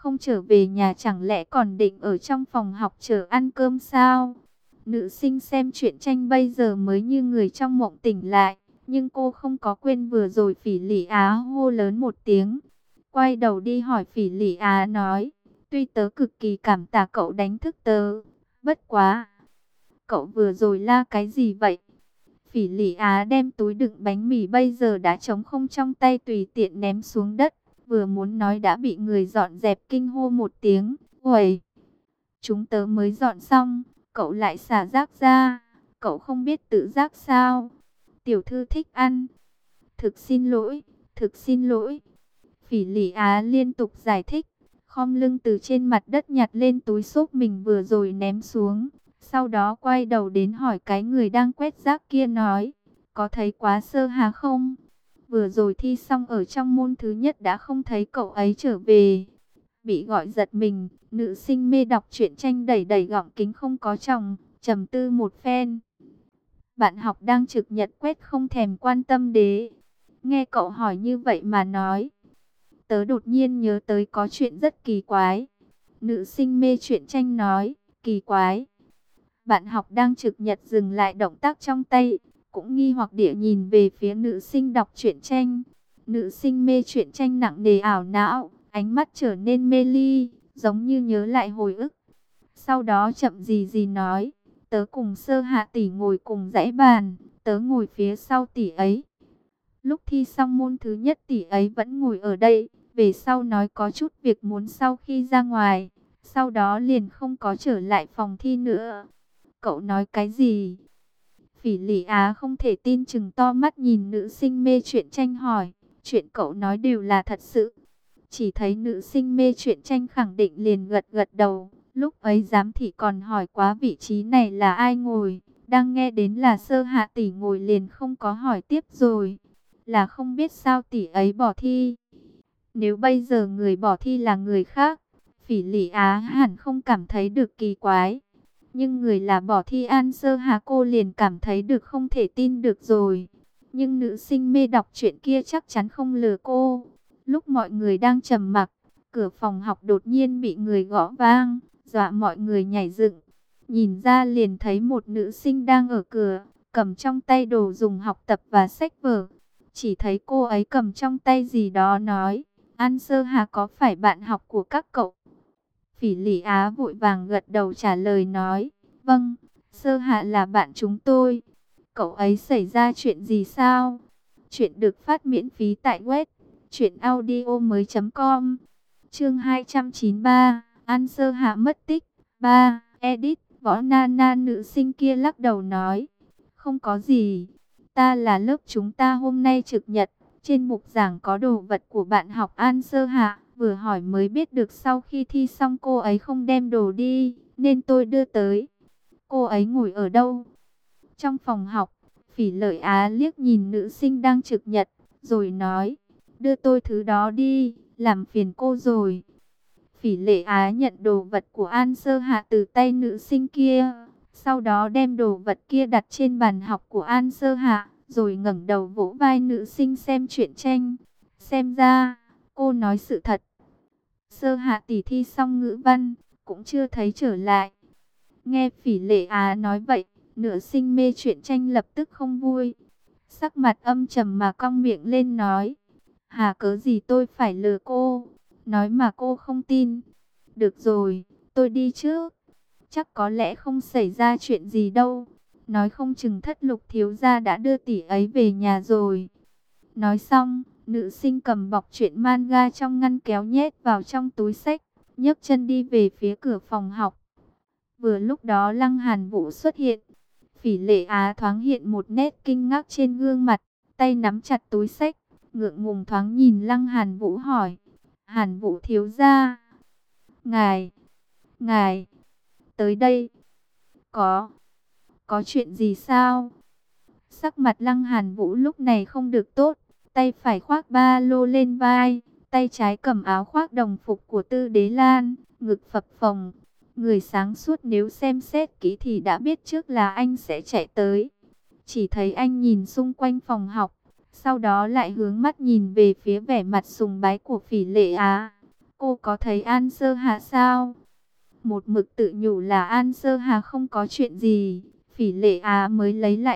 không trở về nhà chẳng lẽ còn định ở trong phòng học chờ ăn cơm sao? Nữ sinh xem truyện tranh bây giờ mới như người trong mộng tỉnh lại, nhưng cô không có quên vừa rồi Phỉ Lị Á hô lớn một tiếng. Quay đầu đi hỏi Phỉ Lị Á nói, tuy tớ cực kỳ cảm tạ cậu đánh thức tớ, bất quá. Cậu vừa rồi la cái gì vậy? Phỉ Lị Á đem túi đựng bánh mì bây giờ đã trống không trong tay tùy tiện ném xuống đất. Vừa muốn nói đã bị người dọn dẹp kinh hô một tiếng. Uầy, chúng tớ mới dọn xong, cậu lại xả rác ra. Cậu không biết tự rác sao? Tiểu thư thích ăn. Thực xin lỗi, thực xin lỗi. Phỉ Lị Á liên tục giải thích. Khom lưng từ trên mặt đất nhặt lên túi xốp mình vừa rồi ném xuống. Sau đó quay đầu đến hỏi cái người đang quét rác kia nói, có thấy quá Sơ Hà không? Vừa rồi thi xong ở trong môn thứ nhất đã không thấy cậu ấy trở về. Bị gọi giật mình, nữ sinh mê đọc truyện tranh đẩy đẩy gọng kính không có tròng, trầm tư một phen. Bạn học đang trực nhật quét không thèm quan tâm đế. Nghe cậu hỏi như vậy mà nói. Tớ đột nhiên nhớ tới có chuyện rất kỳ quái. Nữ sinh mê truyện tranh nói, kỳ quái. Bạn học đang trực nhật dừng lại động tác trong tay, cũng nghi hoặc địa nhìn về phía nữ sinh đọc truyện tranh. Nữ sinh mê truyện tranh nặng nề ảo não, ánh mắt trở nên mê ly, giống như nhớ lại hồi ức. Sau đó chậm gì gì nói, tớ cùng Sơ Hạ tỷ ngồi cùng dãy bàn, tớ ngồi phía sau tỷ ấy. Lúc thi xong môn thứ nhất tỷ ấy vẫn ngồi ở đây, về sau nói có chút việc muốn sau khi ra ngoài, sau đó liền không có trở lại phòng thi nữa. Cậu nói cái gì? Phỉ Lị Á không thể tin chừng to mắt nhìn nữ sinh mê truyện tranh hỏi. Chuyện cậu nói đều là thật sự. Chỉ thấy nữ sinh mê truyện tranh khẳng định liền gật gật đầu. Lúc ấy giám thị còn hỏi quá vị trí này là ai ngồi. Đang nghe đến là Sơ Hạ tỷ ngồi liền không có hỏi tiếp rồi. Là không biết sao tỷ ấy bỏ thi. Nếu bây giờ người bỏ thi là người khác, Phỉ Lị Á hẳn không cảm thấy được kỳ quái. Nhưng người là bỏ thi An Sơ Hà cô liền cảm thấy được không thể tin được rồi. Nhưng nữ sinh mê đọc truyện kia chắc chắn không lừa cô. Lúc mọi người đang trầm mặc, cửa phòng học đột nhiên bị người gõ vang, dọa mọi người nhảy dựng. Nhìn ra liền thấy một nữ sinh đang ở cửa, cầm trong tay đồ dùng học tập và sách vở. Chỉ thấy cô ấy cầm trong tay gì đó nói, An Sơ Hà có phải bạn học của các cậu? Phỉ Lị Á vội vàng gật đầu trả lời nói, vâng, Sơ Hạ là bạn chúng tôi. Cậu ấy xảy ra chuyện gì sao? Chuyện được phát miễn phí tại web truyệnaudiomoi.com. Chương 293, An Sơ Hạ mất tích. 3. Edit. Võ Nana nữ sinh kia lắc đầu nói, không có gì. Ta là lớp chúng ta hôm nay trực nhật, trên mục giảng có đồ vật của bạn học An Sơ Hạ. Vừa hỏi mới biết được sau khi thi xong cô ấy không đem đồ đi, nên tôi đưa tới. Cô ấy ngồi ở đâu? Trong phòng học. Phỉ Lợi Á liếc nhìn nữ sinh đang trực nhật, rồi nói, đưa tôi thứ đó đi, làm phiền cô rồi. Phỉ Lệ Á nhận đồ vật của An Sơ Hạ từ tay nữ sinh kia, sau đó đem đồ vật kia đặt trên bàn học của An Sơ Hạ, rồi ngẩng đầu vỗ vai nữ sinh xem truyện tranh. Xem ra, cô nói sự thật. Sơ Hạ tỷ thi xong ngữ văn, cũng chưa thấy trở lại. Nghe Phỉ Lệ Á nói vậy, nữ sinh mê truyện tranh lập tức không vui. Sắc mặt âm trầm mà cong miệng lên nói, hà cớ gì tôi phải lừa cô, nói mà cô không tin. Được rồi, tôi đi trước. Chắc có lẽ không xảy ra chuyện gì đâu. Nói không chừng Thất Lục thiếu gia đã đưa tỷ ấy về nhà rồi. Nói xong, nữ sinh cầm bọc truyện manga trong ngăn kéo nhét vào trong túi xách, nhấc chân đi về phía cửa phòng học. Vừa lúc đó Lăng Hàn Vũ xuất hiện. Phỉ Lệ Á thoáng hiện một nét kinh ngạc trên gương mặt, tay nắm chặt túi xách, ngượng ngùng thoáng nhìn Lăng Hàn Vũ hỏi, Hàn Vũ thiếu gia, ngài, tới đây, có chuyện gì sao? Sắc mặt Lăng Hàn Vũ lúc này không được tốt, tay phải khoác ba lô lên vai, tay trái cầm áo khoác đồng phục của Tư Đế Lan, ngực phập phồng. Người sáng suốt nếu xem xét kỹ thì đã biết trước là anh sẽ chạy tới. Chỉ thấy anh nhìn xung quanh phòng học, sau đó lại hướng mắt nhìn về phía vẻ mặt sùng bái của Phỉ Lệ Á. cô có thấy An Sơ Hạ sao? Một mực tự nhủ là An Sơ Hà không có chuyện gì. Phỉ Lệ Á mới lấy lại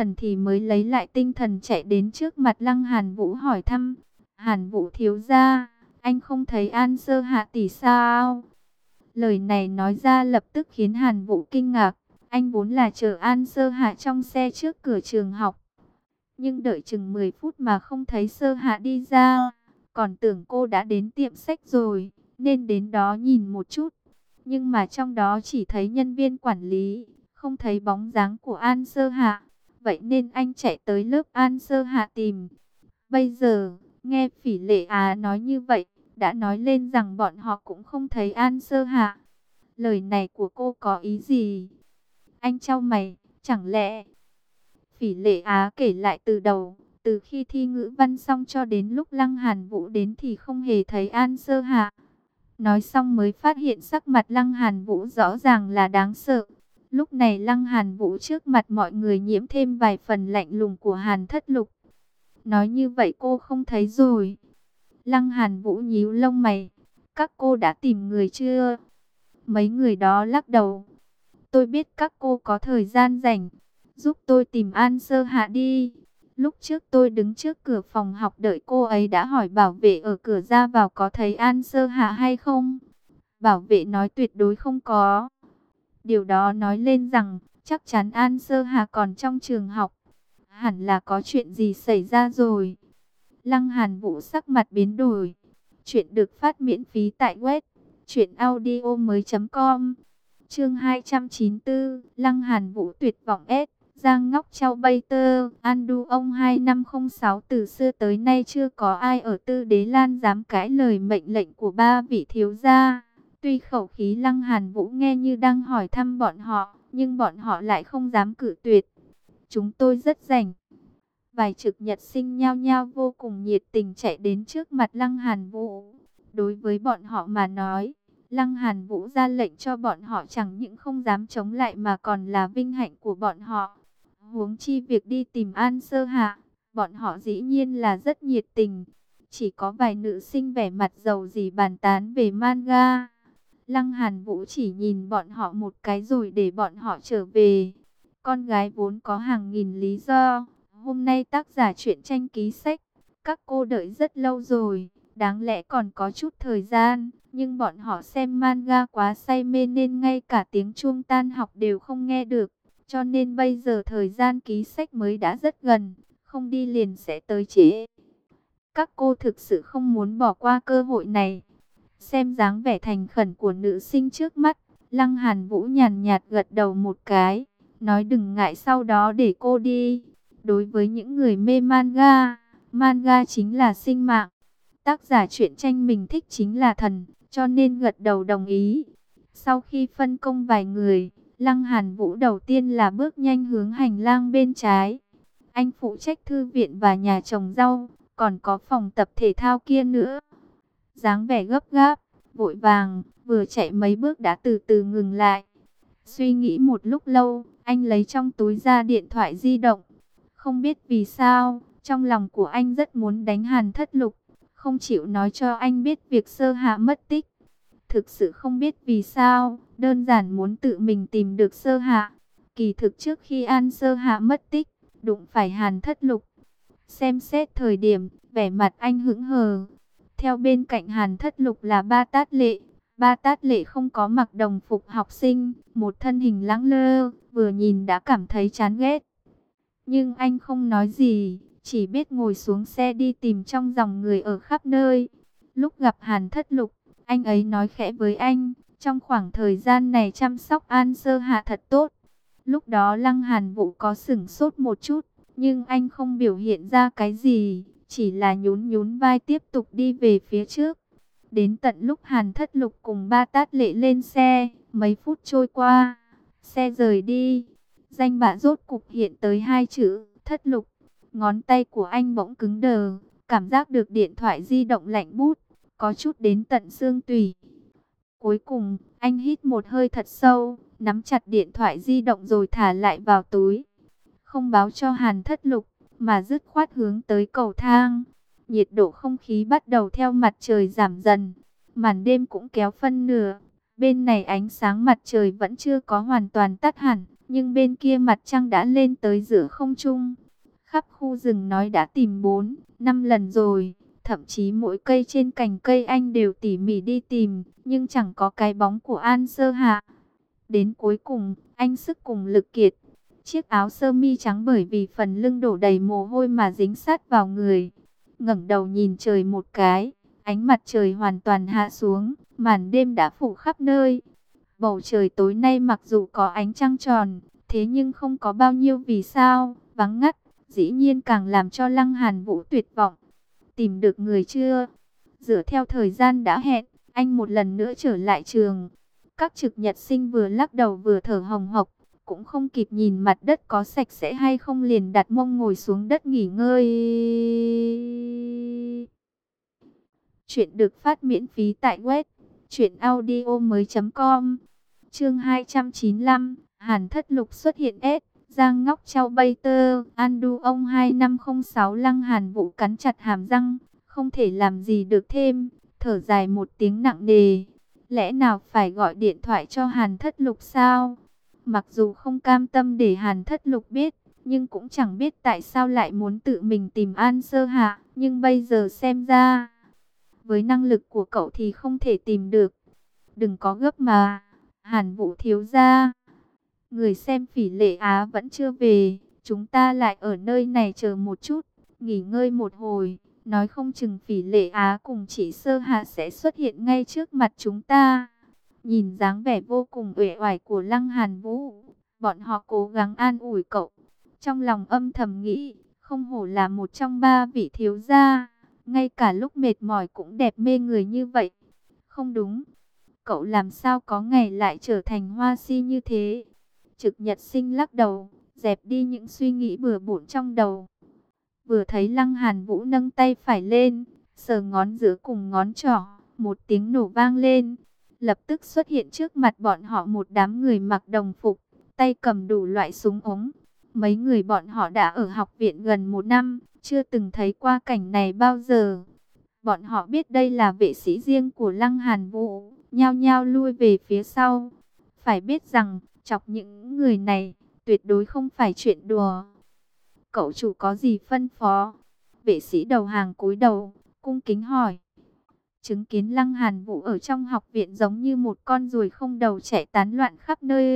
tinh thần chạy đến trước mặt Lăng Hàn Vũ hỏi thăm. Hàn Vũ thiếu gia, anh không thấy An Sơ Hạ tỷ sao? Lời này nói ra lập tức khiến Hàn Vũ kinh ngạc. Anh vốn là chờ An Sơ Hạ trong xe trước cửa trường học. Nhưng đợi chừng 10 phút mà không thấy Sơ Hạ đi ra. Còn tưởng cô đã đến tiệm sách rồi, nên đến đó nhìn một chút. Nhưng mà trong đó chỉ thấy nhân viên quản lý, không thấy bóng dáng của An Sơ Hạ. Vậy nên anh chạy tới lớp An Sơ Hạ tìm. Bây giờ, nghe Phỉ Lệ Á nói như vậy, đã nói lên rằng bọn họ cũng không thấy An Sơ Hạ. Lời này của cô có ý gì? Anh chau mày, chẳng lẽ... Phỉ Lệ Á kể lại từ đầu, từ khi thi ngữ văn xong cho đến lúc Lăng Hàn Vũ đến thì không hề thấy An Sơ Hạ. Nói xong mới phát hiện sắc mặt Lăng Hàn Vũ rõ ràng là đáng sợ. Lúc này Lăng Hàn Vũ trước mặt mọi người nhiễm thêm vài phần lạnh lùng của Hàn Thất Lục. Nói như vậy cô không thấy rồi. Lăng Hàn Vũ nhíu lông mày. Các cô đã tìm người chưa? Mấy người đó lắc đầu. Tôi biết các cô có thời gian rảnh. Giúp tôi tìm An Sơ Hạ đi. Lúc trước tôi đứng trước cửa phòng học đợi cô ấy đã hỏi bảo vệ ở cửa ra vào có thấy An Sơ Hạ hay không. Bảo vệ nói tuyệt đối không có. Điều đó nói lên rằng chắc chắn An Sơ Hạ còn trong trường học. Hẳn là có chuyện gì xảy ra rồi. Lăng Hàn Vũ sắc mặt biến đổi. Chuyện được phát miễn phí tại web truyệnaudiomoi.com. Chương 294, Lăng Hàn Vũ tuyệt vọng S. Giang Ngóc Châu Bay Tơ, Andu ông 2506 từ xưa tới nay chưa có ai ở Tư Đế Lan dám cãi lời mệnh lệnh của ba vị thiếu gia. Tuy khẩu khí Lăng Hàn Vũ nghe như đang hỏi thăm bọn họ, nhưng bọn họ lại không dám cự tuyệt. Chúng tôi rất rảnh. Vài trực nhật sinh nhao nhao vô cùng nhiệt tình chạy đến trước mặt Lăng Hàn Vũ. Đối với bọn họ mà nói, Lăng Hàn Vũ ra lệnh cho bọn họ chẳng những không dám chống lại mà còn là vinh hạnh của bọn họ. Huống chi việc đi tìm An Sơ Hạ, bọn họ dĩ nhiên là rất nhiệt tình. Chỉ có vài nữ sinh vẻ mặt giàu dĩ bàn tán về manga. Lăng Hàn Vũ chỉ nhìn bọn họ một cái rồi để bọn họ trở về. Con gái vốn có hàng nghìn lý do. Hôm nay tác giả truyện tranh ký sách. Các cô đợi rất lâu rồi, đáng lẽ còn có chút thời gian. Nhưng bọn họ xem manga quá say mê nên ngay cả tiếng chuông tan học đều không nghe được. Cho nên bây giờ thời gian ký sách mới đã rất gần, không đi liền sẽ tới trễ. Các cô thực sự không muốn bỏ qua cơ hội này. Xem dáng vẻ thành khẩn của nữ sinh trước mắt, Lăng Hàn Vũ nhàn nhạt gật đầu một cái, nói đừng ngại sau đó để cô đi. Đối với những người mê manga, manga chính là sinh mạng. Tác giả truyện tranh mình thích chính là thần, cho nên gật đầu đồng ý. Sau khi phân công vài người, Lăng Hàn Vũ đầu tiên là bước nhanh hướng hành lang bên trái. Anh phụ trách thư viện và nhà trồng rau, còn có phòng tập thể thao kia nữa. Dáng vẻ gấp gáp, vội vàng, vừa chạy mấy bước đã từ từ ngừng lại. Suy nghĩ một lúc lâu, anh lấy trong túi ra điện thoại di động. Không biết vì sao, trong lòng của anh rất muốn đánh Hàn Thất Lục, không chịu nói cho anh biết việc Sơ Hạ mất tích. Thực sự không biết vì sao, đơn giản muốn tự mình tìm được Sơ Hạ. Kỳ thực trước khi An Sơ Hạ mất tích, đụng phải Hàn Thất Lục. Xem xét thời điểm, vẻ mặt anh hững hờ. Theo bên cạnh Hàn Thất Lục là Ba Tát Lệ. Ba Tát Lệ không có mặc đồng phục học sinh, một thân hình lẳng lơ, vừa nhìn đã cảm thấy chán ghét. Nhưng anh không nói gì, chỉ biết ngồi xuống xe đi tìm trong dòng người ở khắp nơi. Lúc gặp Hàn Thất Lục, anh ấy nói khẽ với anh, trong khoảng thời gian này chăm sóc An Sơ Hạ thật tốt. Lúc đó Lăng Hàn Vũ có sửng sốt một chút, nhưng anh không biểu hiện ra cái gì, chỉ là nhún nhún vai tiếp tục đi về phía trước. Đến tận lúc Hàn Thất Lục cùng Ba Tát Lệ lên xe, mấy phút trôi qua, xe rời đi. Danh bạ rốt cục hiện tới hai chữ, Thất Lục. Ngón tay của anh bỗng cứng đờ, cảm giác được điện thoại di động lạnh bút, có chút đến tận xương tủy. Cuối cùng, anh hít một hơi thật sâu, nắm chặt điện thoại di động rồi thả lại vào túi. Không báo cho Hàn Thất Lục, mà dứt khoát hướng tới cầu thang. Nhiệt độ không khí bắt đầu theo mặt trời giảm dần. màn đêm cũng kéo phân nửa. Bên này ánh sáng mặt trời vẫn chưa có hoàn toàn tắt hẳn, nhưng bên kia mặt trăng đã lên tới giữa không trung. Khắp khu rừng nói đã tìm 4, 5 lần rồi, thậm chí mỗi cây trên cành cây anh đều tỉ mỉ đi tìm, nhưng chẳng có cái bóng của An Sơ Hạ. Đến cuối cùng, anh sức cùng lực kiệt. Chiếc áo sơ mi trắng bởi vì phần lưng đổ đầy mồ hôi mà dính sát vào người. Ngẩng đầu nhìn trời một cái, ánh mặt trời hoàn toàn hạ xuống, màn đêm đã phủ khắp nơi. Bầu trời tối nay mặc dù có ánh trăng tròn, thế nhưng không có bao nhiêu vì sao, vắng ngắt, dĩ nhiên càng làm cho Lăng Hàn Vũ tuyệt vọng. Tìm được người chưa? Dựa theo thời gian đã hẹn, anh một lần nữa trở lại trường. Các trực nhật sinh vừa lắc đầu vừa thở hồng hộc, cũng không kịp nhìn mặt đất có sạch sẽ hay không liền đặt mông ngồi xuống đất nghỉ ngơi. Chuyện được phát miễn phí tại web truyệnaudiomoi.com. Chương 295, Hàn Thất Lục xuất hiện S, Giang Ngóc Trao Bay Tơ, Andu ông 2506. Lăng Hàn Vũ cắn chặt hàm răng, không thể làm gì được thêm, thở dài một tiếng nặng nề. Lẽ nào phải gọi điện thoại cho Hàn Thất Lục sao? Mặc dù không cam tâm để Hàn Thất Lục biết, nhưng cũng chẳng biết tại sao lại muốn tự mình tìm An Sơ Hạ. Nhưng bây giờ xem ra, với năng lực của cậu thì không thể tìm được. Đừng có gấp mà, Hàn Vũ thiếu gia. Người xem Phỉ Lệ Á vẫn chưa về, chúng ta lại ở nơi này chờ một chút, nghỉ ngơi một hồi. Nói không chừng Phỉ Lệ Á cùng chị Sơ Hạ sẽ xuất hiện ngay trước mặt chúng ta. Nhìn dáng vẻ vô cùng uể oải của Lăng Hàn Vũ, bọn họ cố gắng an ủi cậu. Trong lòng âm thầm nghĩ, không hổ là một trong 3 vị thiếu gia, ngay cả lúc mệt mỏi cũng đẹp mê người như vậy. Không đúng, cậu làm sao có ngày lại trở thành hoa si như thế? Trực Nhật Sinh lắc đầu, dẹp đi những suy nghĩ bừa bộn trong đầu. Vừa thấy Lăng Hàn Vũ nâng tay phải lên, sờ ngón giữa cùng ngón trỏ, một tiếng nổ vang lên. Lập tức xuất hiện trước mặt bọn họ một đám người mặc đồng phục, tay cầm đủ loại súng ống. Mấy người bọn họ đã ở học viện gần 1 năm, chưa từng thấy qua cảnh này bao giờ. Bọn họ biết đây là vệ sĩ riêng của Lăng Hàn Vũ, nhao nhao lui về phía sau. Phải biết rằng, chọc những người này, tuyệt đối không phải chuyện đùa. Cậu chủ có gì phân phó? Vệ sĩ đầu hàng cúi đầu, cung kính hỏi. Chứng kiến Lăng Hàn Vũ ở trong học viện giống như một con ruồi không đầu chạy tán loạn khắp nơi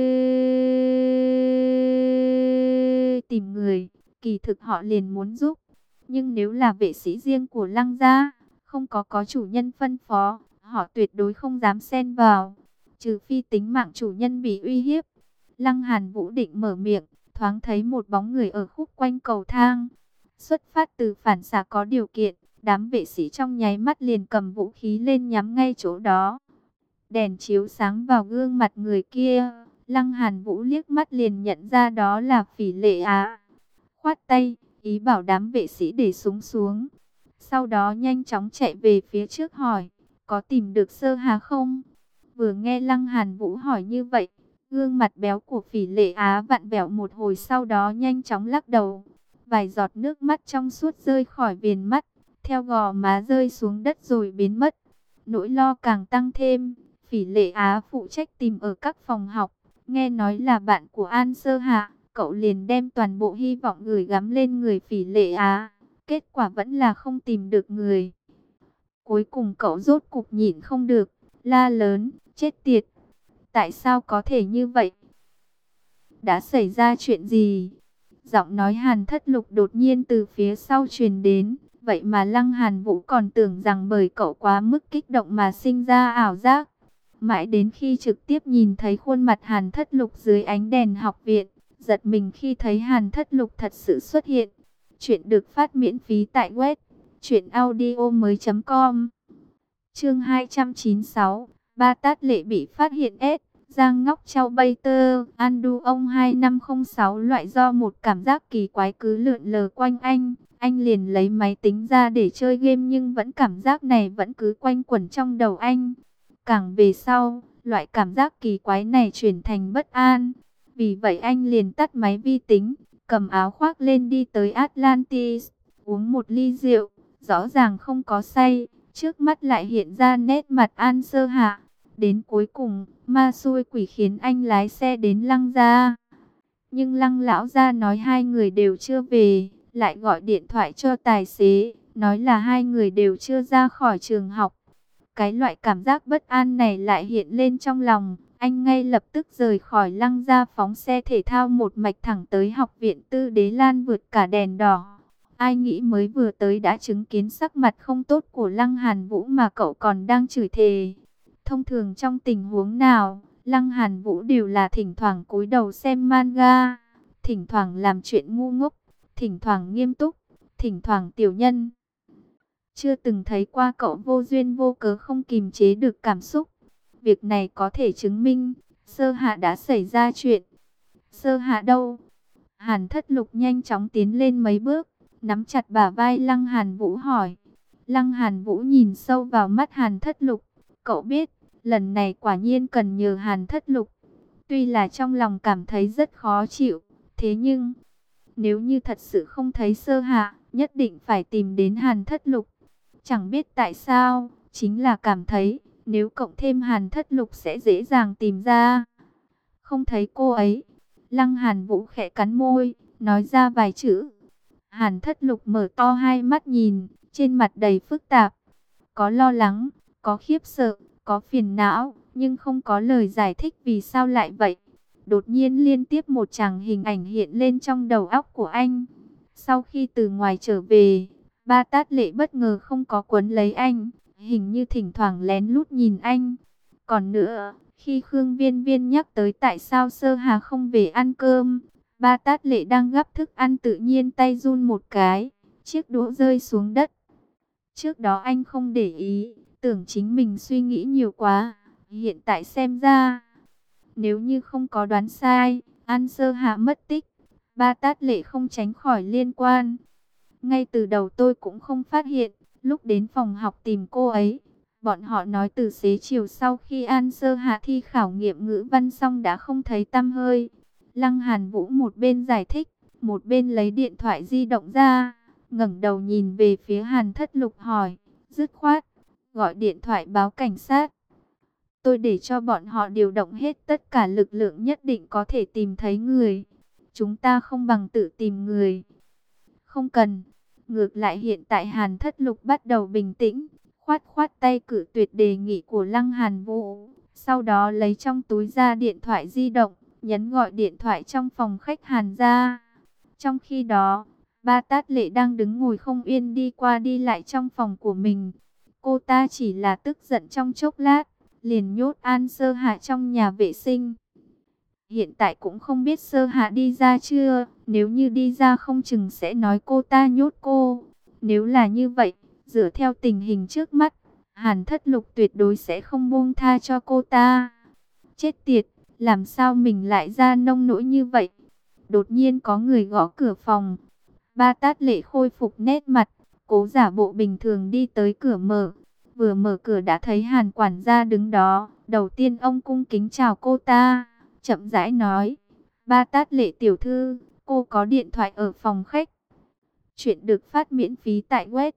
tìm người, kỳ thực họ liền muốn giúp. Nhưng nếu là vệ sĩ riêng của Lăng gia, không có chủ nhân phân phó, họ tuyệt đối không dám xen vào, trừ phi tính mạng chủ nhân bị uy hiếp. Lăng Hàn Vũ định mở miệng, thoáng thấy một bóng người ở khúc quanh cầu thang. Xuất phát từ phản xạ có điều kiện, đám vệ sĩ trong nháy mắt liền cầm vũ khí lên nhắm ngay chỗ đó. Đèn chiếu sáng vào gương mặt người kia, Lăng Hàn Vũ liếc mắt liền nhận ra đó là Phỉ Lệ Á. Khoát tay, ý bảo đám vệ sĩ để súng xuống. Sau đó nhanh chóng chạy về phía trước hỏi, có tìm được Sơ Hà không? Vừa nghe Lăng Hàn Vũ hỏi như vậy, gương mặt béo của Phỉ Lệ Á vặn vẹo một hồi, sau đó nhanh chóng lắc đầu. Vài giọt nước mắt trong suốt rơi khỏi viền mắt, theo gò má rơi xuống đất rồi biến mất. Nỗi lo càng tăng thêm, Phỉ Lệ Á phụ trách tìm ở các phòng học, nghe nói là bạn của An Sơ Hạ, cậu liền đem toàn bộ hy vọng gửi gắm lên người Phỉ Lệ Á. Kết quả vẫn là không tìm được người. Cuối cùng cậu rốt cục nhịn không được, la lớn, chết tiệt. Tại sao có thể như vậy? Đã xảy ra chuyện gì? Giọng nói Hàn Thất Lục đột nhiên từ phía sau truyền đến. Vậy mà Lăng Hàn Vũ còn tưởng rằng bởi cậu quá mức kích động mà sinh ra ảo giác. Mãi đến khi trực tiếp nhìn thấy khuôn mặt Hàn Thất Lục dưới ánh đèn học viện, giật mình khi thấy Hàn Thất Lục thật sự xuất hiện. Chuyện được phát miễn phí tại web truyệnaudiomoi.com. Chương 296, Ba Tát Lệ bị phát hiện S, Giang Ngóc Trao Bay Tơ, Andu ông 2506. Loại do một cảm giác kỳ quái cứ lượn lờ quanh anh liền lấy máy tính ra để chơi game nhưng vẫn cảm giác này vẫn cứ quanh quẩn trong đầu anh. Càng về sau, loại cảm giác kỳ quái này chuyển thành bất an. Vì vậy anh liền tắt máy vi tính, cầm áo khoác lên đi tới Atlantis, uống một ly rượu, rõ ràng không có say, Trước mắt lại hiện ra nét mặt An Sơ Hạ. Đến cuối cùng, ma xui quỷ khiến anh lái xe đến Lăng gia. Nhưng Lăng lão gia nói hai người đều chưa về, lại gọi điện thoại cho tài xế, nói là hai người đều chưa ra khỏi trường học. Cái loại cảm giác bất an này lại hiện lên trong lòng, anh ngay lập tức rời khỏi Lăng gia, phóng xe thể thao một mạch thẳng tới học viện Tư Đế Lan, vượt cả đèn đỏ. Ai nghĩ mới vừa tới đã chứng kiến sắc mặt không tốt của Lăng Hàn Vũ mà cậu còn đang chửi thề. Thông thường trong tình huống nào, Lăng Hàn Vũ đều là thỉnh thoảng cúi đầu xem manga, thỉnh thoảng làm chuyện ngu ngốc, thỉnh thoảng nghiêm túc, thỉnh thoảng tiểu nhân. Chưa từng thấy qua cậu vô duyên vô cớ không kìm chế được cảm xúc. Việc này có thể chứng minh, Sơ Hạ đã xảy ra chuyện. Sơ Hạ đâu? Hàn Thất Lục nhanh chóng tiến lên mấy bước, nắm chặt bả vai Lăng Hàn Vũ hỏi. Lăng Hàn Vũ nhìn sâu vào mắt Hàn Thất Lục. Cậu biết, lần này quả nhiên cần nhờ Hàn Thất Lục. Tuy là trong lòng cảm thấy rất khó chịu, thế nhưng nếu như thật sự không thấy Sơ Hạ, nhất định phải tìm đến Hàn Thất Lục. Chẳng biết tại sao, chính là cảm thấy nếu cộng thêm Hàn Thất Lục sẽ dễ dàng tìm ra. Không thấy cô ấy. Lăng Hàn Vũ khẽ cắn môi, nói ra vài chữ. Hàn Thất Lục mở to hai mắt nhìn, trên mặt đầy phức tạp. Có lo lắng, có khiếp sợ, có phiền não, nhưng không có lời giải thích vì sao lại vậy. Đột nhiên liên tiếp một tràng hình ảnh hiện lên trong đầu óc của anh. Sau khi từ ngoài trở về, Ba Tát Lệ bất ngờ không có quấn lấy anh, hình như thỉnh thoảng lén lút nhìn anh. Còn nữa, khi Khương Viên Viên nhắc tới tại sao Sơ Hà không về ăn cơm, Ba Tát Lệ đang gắp thức ăn tự nhiên tay run một cái, chiếc đũa rơi xuống đất. Trước đó anh không để ý, tưởng chính mình suy nghĩ nhiều quá, hiện tại xem ra, nếu như không có đoán sai, An Sơ Hà mất tích, Ba Tát Lệ không tránh khỏi liên quan. Ngay từ đầu tôi cũng không phát hiện, lúc đến phòng học tìm cô ấy, bọn họ nói từ xế chiều sau khi An Sơ Hạ thi khảo nghiệm ngữ văn xong đã không thấy tăm hơi. Lăng Hàn Vũ một bên giải thích, một bên lấy điện thoại di động ra, ngẩng đầu nhìn về phía Hàn Thất Lục hỏi, dứt khoát, gọi điện thoại báo cảnh sát. Tôi để cho bọn họ điều động hết tất cả lực lượng nhất định có thể tìm thấy người. Chúng ta không bằng tự tìm người. Không cần. Ngược lại hiện tại Hàn Thất Lục bắt đầu bình tĩnh, khoát khoát tay cự tuyệt đề nghị của Lăng Hàn Vũ. Sau đó lấy trong túi ra điện thoại di động, nhấn gọi điện thoại trong phòng khách Hàn gia. Trong khi đó, Ba Tát Lệ đang đứng ngồi không yên đi qua đi lại trong phòng của mình. Cô ta chỉ là tức giận trong chốc lát, liền nhốt An Sơ Hạ trong nhà vệ sinh. Hiện tại cũng không biết Sơ Hạ đi ra chưa, nếu như đi ra không chừng sẽ nói cô ta nhốt cô. Nếu là như vậy, dựa theo tình hình trước mắt, Hàn Thất Lục tuyệt đối sẽ không buông tha cho cô ta. Chết tiệt, làm sao mình lại ra nông nỗi như vậy? Đột nhiên có người gõ cửa phòng. Ba Tát Lệ khôi phục nét mặt, cố giả bộ bình thường đi tới cửa mở. Vừa mở cửa đã thấy Hàn quản gia đứng đó. Đầu tiên ông cung kính chào cô ta, chậm rãi nói, Ba Tát Lệ tiểu thư, cô có điện thoại ở phòng khách. Chuyện được phát miễn phí tại web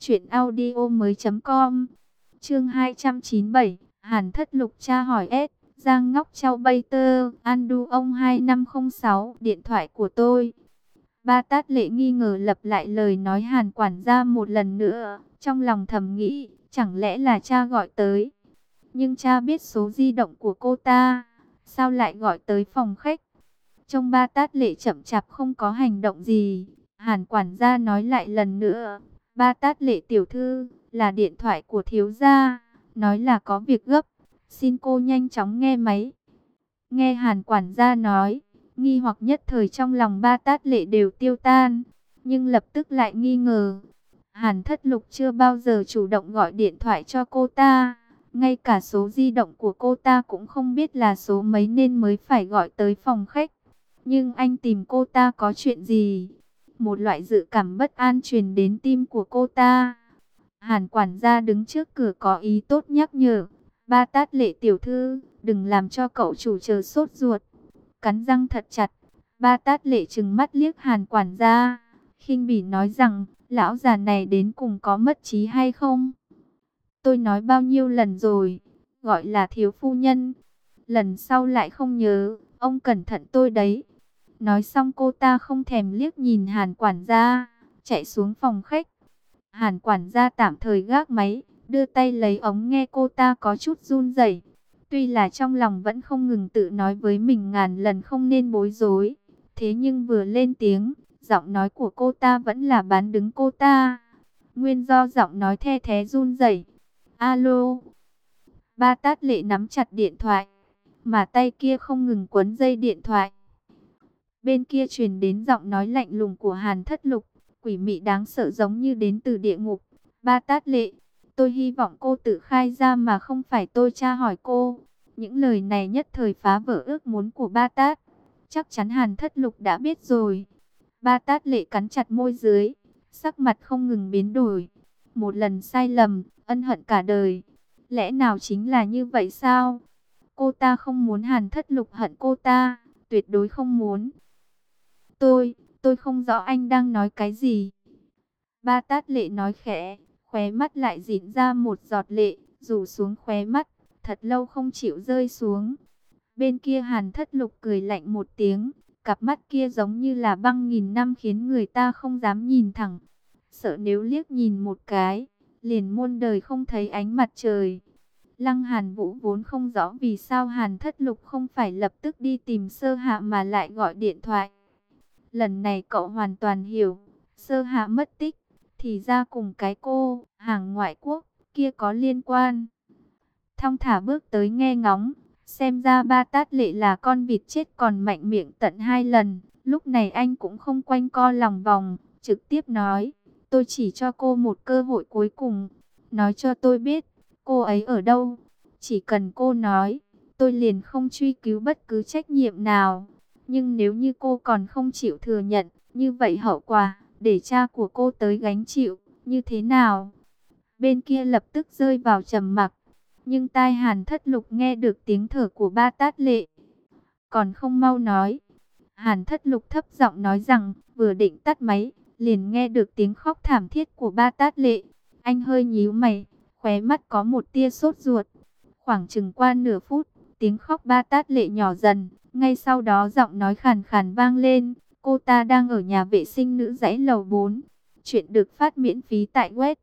truyệnaudiomoi.com. Chương 297, Hàn Thất Lục tra hỏi S, Giang Ngóc Châu Bay Tơ, Andu ông 2506, điện thoại của tôi. Ba Tát Lệ nghi ngờ lặp lại lời nói Hàn quản gia một lần nữa, trong lòng thầm nghĩ, chẳng lẽ là cha gọi tới. Nhưng cha biết số di động của cô ta, sao lại gọi tới phòng khách? Trông Ba Tát Lệ chậm chạp không có hành động gì, Hàn quản gia nói lại lần nữa, Ba Tát Lệ tiểu thư, là điện thoại của thiếu gia, nói là có việc gấp, xin cô nhanh chóng nghe máy. Nghe Hàn quản gia nói, nghi hoặc nhất thời trong lòng Ba Tát Lệ đều tiêu tan, nhưng lập tức lại nghi ngờ. Hàn Thất Lục chưa bao giờ chủ động gọi điện thoại cho cô ta, ngay cả số di động của cô ta cũng không biết là số mấy nên mới phải gọi tới phòng khách. Nhưng anh tìm cô ta có chuyện gì? Một loại dự cảm bất an truyền đến tim của cô ta. Hàn quản gia đứng trước cửa có ý tốt nhắc nhở, Ba Tát Lệ tiểu thư, đừng làm cho cậu chủ chờ sốt ruột. Cắn răng thật chặt, Ba Tát Lệ trừng mắt liếc Hàn quản gia, khinh bỉ nói rằng, lão già này đến cùng có mất trí hay không? Tôi nói bao nhiêu lần rồi, gọi là thiếu phu nhân. Lần sau lại không nhớ, ông cẩn thận tôi đấy. Nói xong cô ta không thèm liếc nhìn Hàn quản gia, chạy xuống phòng khách. Hàn quản gia tạm thời gác máy, đưa tay lấy ống nghe cô ta có chút run rẩy. Tuy là trong lòng vẫn không ngừng tự nói với mình ngàn lần không nên bối rối. Thế nhưng vừa lên tiếng, giọng nói của cô ta vẫn là bán đứng cô ta. Nguyên do giọng nói the thé run rẩy. Alo. Ba Tát Lệ nắm chặt điện thoại, mà tay kia không ngừng quấn dây điện thoại. Bên kia truyền đến giọng nói lạnh lùng của Hàn Thất Lục, quỷ mị đáng sợ giống như đến từ địa ngục. Ba Tát Lệ, tôi hy vọng cô tự khai ra mà không phải tôi tra hỏi cô. Những lời này nhất thời phá vỡ ước muốn của Ba Tát. Chắc chắn Hàn Thất Lục đã biết rồi. Ba Tát Lệ cắn chặt môi dưới, sắc mặt không ngừng biến đổi. Một lần sai lầm, ân hận cả đời. Lẽ nào chính là như vậy sao? Cô ta không muốn Hàn Thất Lục hận cô ta, tuyệt đối không muốn. Tôi không rõ anh đang nói cái gì. Ba Tát Lệ nói khẽ, khóe mắt lại rịn ra một giọt lệ, rủ xuống khóe mắt, thật lâu không chịu rơi xuống. Bên kia Hàn Thất Lục cười lạnh một tiếng, cặp mắt kia giống như là băng nghìn năm khiến người ta không dám nhìn thẳng. Sợ nếu liếc nhìn một cái, liền muôn đời không thấy ánh mặt trời. Lăng Hàn Vũ vốn không rõ vì sao Hàn Thất Lục không phải lập tức đi tìm Sơ Hạ mà lại gọi điện thoại. Lần này cậu hoàn toàn hiểu, Sơ Hạ mất tích, thì ra cùng cái cô hàng ngoại quốc kia có liên quan. Thong thả bước tới nghe ngóng, xem ra Ba Tát Lệ là con vịt chết còn mạnh miệng tận 2 lần. Lúc này anh cũng không quanh co lòng vòng, trực tiếp nói, tôi chỉ cho cô một cơ hội cuối cùng, nói cho tôi biết cô ấy ở đâu. Chỉ cần cô nói, tôi liền không truy cứu bất cứ trách nhiệm nào. Nhưng nếu như cô còn không chịu thừa nhận, như vậy hậu quả để cha của cô tới gánh chịu, như thế nào? Bên kia lập tức rơi vào trầm mặc. Nhưng tai Hàn Thất Lục nghe được tiếng thở của Ba Tát Lệ, còn không mau nói. Hàn Thất Lục thấp giọng nói rằng, vừa định tắt máy, liền nghe được tiếng khóc thảm thiết của Ba Tát Lệ. Anh hơi nhíu mày, khóe mắt có một tia sốt ruột. Khoảng chừng qua nửa phút, tiếng khóc Ba Tát Lệ nhỏ dần, ngay sau đó giọng nói khàn khàn vang lên. Cô ta đang ở nhà vệ sinh nữ dãy lầu 4. Chuyện được phát miễn phí tại web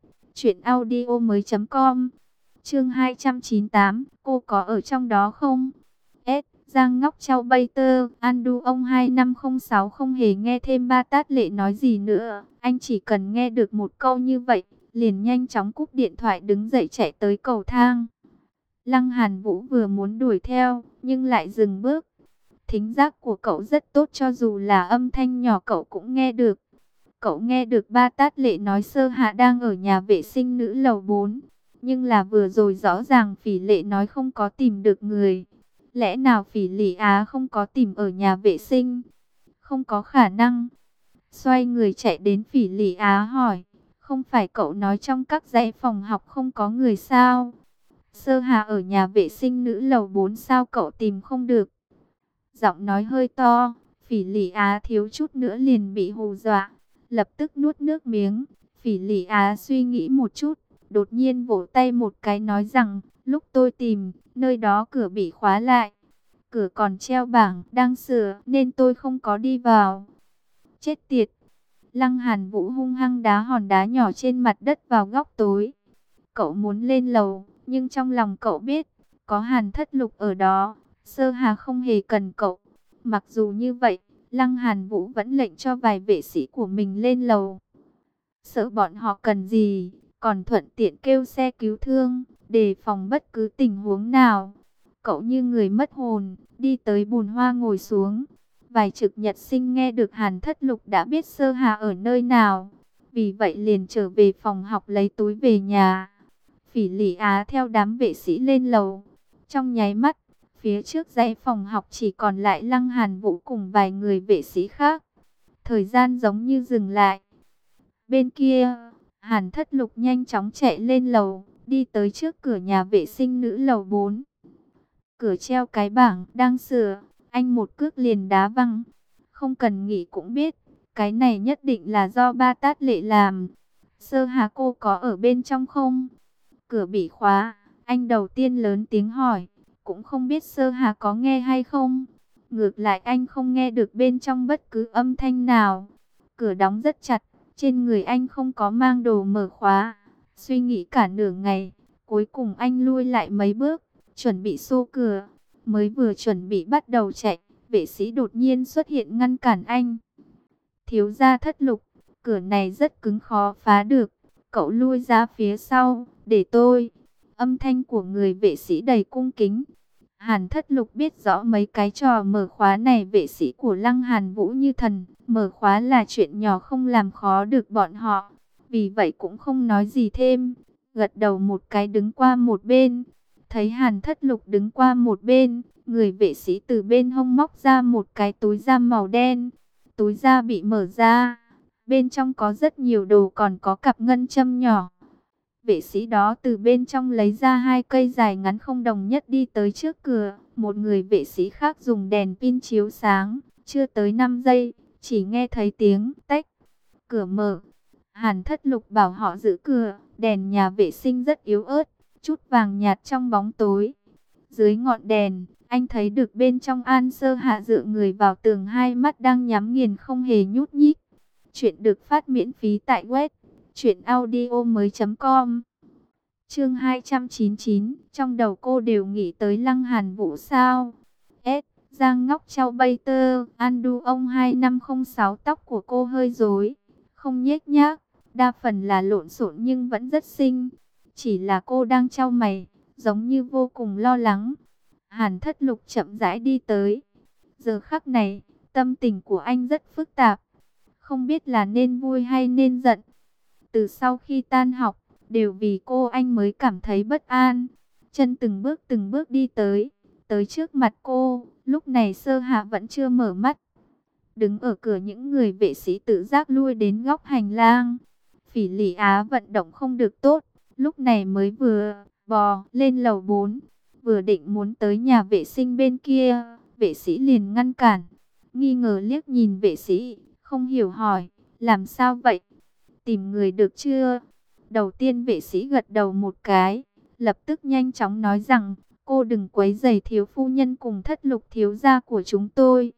truyệnaudiomoi.com. Chương 298, cô có ở trong đó không? S. Giang Ngóc Châu Bay Tơ, Andu ông 2506 không hề nghe thêm Ba Tát Lệ nói gì nữa. Anh chỉ cần nghe được một câu như vậy, liền nhanh chóng cúp điện thoại đứng dậy chạy tới cầu thang. Lăng Hàn Vũ vừa muốn đuổi theo, nhưng lại dừng bước. Thính giác của cậu rất tốt, cho dù là âm thanh nhỏ cậu cũng nghe được. Cậu nghe được Ba Tát Lệ nói Sơ Hạ đang ở nhà vệ sinh nữ lầu 4. Nhưng là vừa rồi rõ ràng Phỉ Lệ nói không có tìm được người. Lẽ nào Phỉ Lị Á không có tìm ở nhà vệ sinh? Không có khả năng. Xoay người chạy đến Phỉ Lị Á hỏi, không phải cậu nói trong các dãy phòng học không có người sao? Sơ Hạ ở nhà vệ sinh nữ lầu 4 sao cậu tìm không được? Giọng nói hơi to, Phỉ Lị Á thiếu chút nữa liền bị hù dọa, lập tức nuốt nước miếng. Phỉ Lị Á suy nghĩ một chút, đột nhiên vỗ tay một cái nói rằng, lúc tôi tìm, nơi đó cửa bị khóa lại. Cửa còn treo bảng đang sửa nên tôi không có đi vào. Chết tiệt! Lăng Hàn Vũ hung hăng đá hòn đá nhỏ trên mặt đất vào góc tối. Cậu muốn lên lầu, nhưng trong lòng cậu biết, có Hàn Thất Lục ở đó, Sơ Hà không hề cần cậu. Mặc dù như vậy, Lăng Hàn Vũ vẫn lệnh cho vài vệ sĩ của mình lên lầu. Sợ bọn họ cần gì, còn thuận tiện kêu xe cứu thương, đề phòng bất cứ tình huống nào. Cậu như người mất hồn, đi tới bùn hoa ngồi xuống. Vài trực nhật sinh nghe được Hàn Thất Lục đã biết Sơ Hà ở nơi nào. Vì vậy liền trở về phòng học lấy túi về nhà. Phỉ Lị Á theo đám vệ sĩ lên lầu. Trong nháy mắt, phía trước dãy phòng học chỉ còn lại Lăng Hàn Vũ cùng vài người vệ sĩ khác. Thời gian giống như dừng lại. Bên kia, Hàn Thất Lục nhanh chóng chạy lên lầu, đi tới trước cửa nhà vệ sinh nữ lầu 4. Cửa treo cái bảng đang sửa, anh một cước liền đá văng. Không cần nghĩ cũng biết, cái này nhất định là do Ba Tát Lệ làm. Sơ Hà cô có ở bên trong không? Cửa bị khóa, anh đầu tiên lớn tiếng hỏi, cũng không biết Sơ Hà có nghe hay không. Ngược lại anh không nghe được bên trong bất cứ âm thanh nào. Cửa đóng rất chặt, trên người anh không có mang đồ mở khóa. Suy nghĩ cả nửa ngày, cuối cùng anh lui lại mấy bước, chuẩn bị xô cửa. Mới vừa chuẩn bị bắt đầu chạy, vệ sĩ đột nhiên xuất hiện ngăn cản anh. Thiếu gia Thất Lục, cửa này rất cứng khó phá được. Cậu lui ra phía sau, để tôi. Âm thanh của người vệ sĩ đầy cung kính. Hàn Thất Lục biết rõ mấy cái trò mở khóa này, vệ sĩ của Lăng Hàn Vũ như thần. Mở khóa là chuyện nhỏ không làm khó được bọn họ. Vì vậy cũng không nói gì thêm. Gật đầu một cái đứng qua một bên. Thấy Hàn Thất Lục đứng qua một bên, người vệ sĩ từ bên hông móc ra một cái túi da màu đen. Túi da bị mở ra. Bên trong có rất nhiều đồ, còn có cặp ngân châm nhỏ. Vệ sĩ đó từ bên trong lấy ra 2 cây dài ngắn không đồng nhất đi tới trước cửa. Một người vệ sĩ khác dùng đèn pin chiếu sáng. Chưa tới 5 giây, chỉ nghe thấy tiếng tách. Cửa mở. Hàn Thất Lục bảo họ giữ cửa. Đèn nhà vệ sinh rất yếu ớt, chút vàng nhạt trong bóng tối. Dưới ngọn đèn, anh thấy được bên trong An Sơ Hạ dựa người vào tường, 2 mắt đang nhắm nghiền không hề nhúc nhích. Chuyện được phát miễn phí tại web truyệnaudiomoi.com. Chương 299, trong đầu cô đều nghĩ tới Lăng Hàn Vũ sao? S. Giang Ngóc Châu Bay Tơ, Andu ông 2506. Tóc của cô hơi rối, không nhếch nhác, đa phần là lộn xộn nhưng vẫn rất xinh. Chỉ là cô đang chau mày, giống như vô cùng lo lắng. Hàn Thất Lục chậm rãi đi tới. Giờ khắc này, tâm tình của anh rất phức tạp, không biết là nên vui hay nên giận. Từ sau khi tan học, đều vì cô anh mới cảm thấy bất an. Chân từng bước đi tới trước mặt cô. Lúc này Sơ Hạ vẫn chưa mở mắt. Đứng ở cửa, những người vệ sĩ tự giác lui đến góc hành lang. Phỉ Lị Á vận động không được tốt, lúc này mới vừa bò lên lầu 4. Vừa định muốn tới nhà vệ sinh bên kia, vệ sĩ liền ngăn cản. Nghi ngờ liếc nhìn vệ sĩ, không hiểu hỏi, làm sao vậy? Tìm người được chưa? Đầu tiên vệ sĩ gật đầu một cái, lập tức nhanh chóng nói rằng, cô đừng quấy rầy thiếu phu nhân cùng Thất Lục thiếu gia của chúng tôi.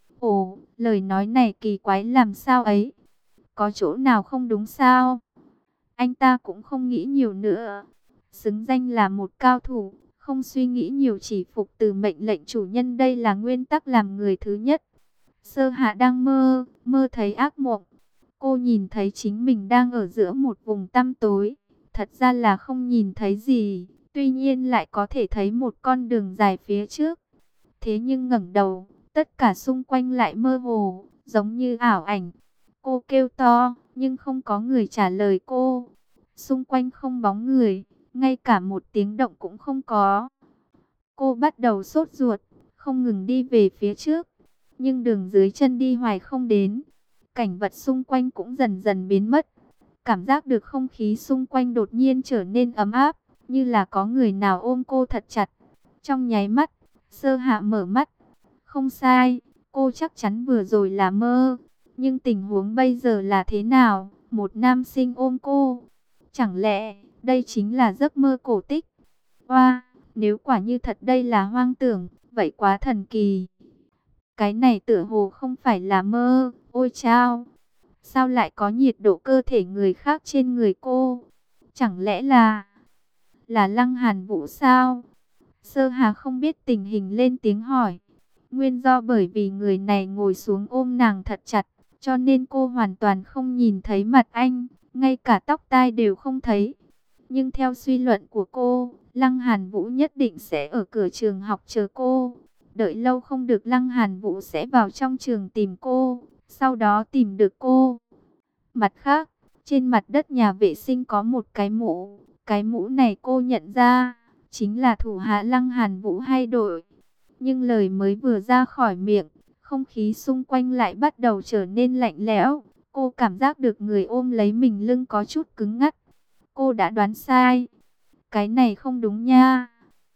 Ồ, lời nói này kỳ quái làm sao ấy? Có chỗ nào không đúng sao? Anh ta cũng không nghĩ nhiều nữa. Xứng danh là một cao thủ, không suy nghĩ nhiều, chỉ phục từ mệnh lệnh chủ nhân, đây là nguyên tắc làm người thứ nhất. Sơ Hạ đang mơ thấy ác mộng. Cô nhìn thấy chính mình đang ở giữa một vùng tăm tối. Thật ra là không nhìn thấy gì, tuy nhiên lại có thể thấy một con đường dài phía trước. Thế nhưng ngẩng đầu, tất cả xung quanh lại mơ hồ, giống như ảo ảnh. Cô kêu to, nhưng không có người trả lời cô. Xung quanh không bóng người, ngay cả một tiếng động cũng không có. Cô bắt đầu sốt ruột, không ngừng đi về phía trước. Nhưng đường dưới chân đi hoài không đến. Cảnh vật xung quanh cũng dần dần biến mất. Cảm giác được không khí xung quanh đột nhiên trở nên ấm áp, như là có người nào ôm cô thật chặt. Trong nháy mắt, Sơ Hạ mở mắt. Không sai, cô chắc chắn vừa rồi là mơ. Nhưng tình huống bây giờ là thế nào? Một nam sinh ôm cô. Chẳng lẽ đây chính là giấc mơ cổ tích? Oa, nếu quả như thật đây là hoang tưởng, vậy quá thần kỳ. Cái này tựa hồ không phải là mơ. Ôi chao, sao lại có nhiệt độ cơ thể người khác trên người cô? Chẳng lẽ là Lăng Hàn Vũ sao? Sơ Hà không biết tình hình lên tiếng hỏi. Nguyên do bởi vì người này ngồi xuống ôm nàng thật chặt, cho nên cô hoàn toàn không nhìn thấy mặt anh, ngay cả tóc tai đều không thấy. Nhưng theo suy luận của cô, Lăng Hàn Vũ nhất định sẽ ở cửa trường học chờ cô. Đợi lâu không được, Lăng Hàn Vũ sẽ vào trong trường tìm cô, sau đó tìm được cô. Mặt khác, trên mặt đất nhà vệ sinh có một cái mũ. Cái mũ này cô nhận ra, chính là thủ hạ Lăng Hàn Vũ hay đội. Nhưng lời mới vừa ra khỏi miệng, không khí xung quanh lại bắt đầu trở nên lạnh lẽo. Cô cảm giác được người ôm lấy mình lưng có chút cứng ngắc. Cô đã đoán sai. Cái này không đúng nha.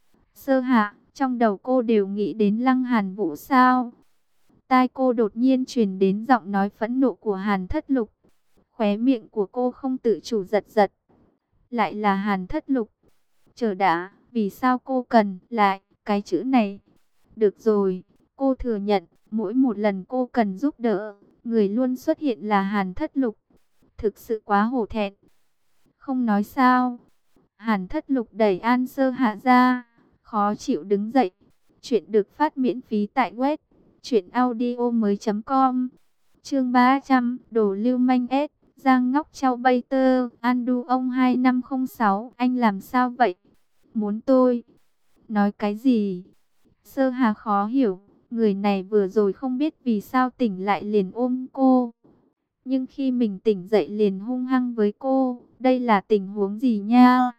Sơ Hạ, trong đầu cô đều nghĩ đến Lăng Hàn Vũ sao? Tai cô đột nhiên truyền đến giọng nói phẫn nộ của Hàn Thất Lục. Khóe miệng của cô không tự chủ giật giật. Lại là Hàn Thất Lục. Chờ đã, vì sao cô cần lại cái chữ này? Được rồi, cô thừa nhận, mỗi một lần cô cần giúp đỡ, người luôn xuất hiện là Hàn Thất Lục. Thực sự quá hổ thẹn. Không nói sao. Hàn Thất Lục đẩy An Sơ Hạ ra, khó chịu đứng dậy. Chuyện được phát miễn phí tại web truyệnaudiomoi.com. Chương 300, đồ lưu manh S, Giang Ngóc Trao Bay Tơ, Andu ông 2506, anh làm sao vậy? Muốn tôi nói cái gì? Sơ Hà khó hiểu, người này vừa rồi không biết vì sao tỉnh lại liền ôm cô. Nhưng khi mình tỉnh dậy liền hung hăng với cô, đây là tình huống gì nha?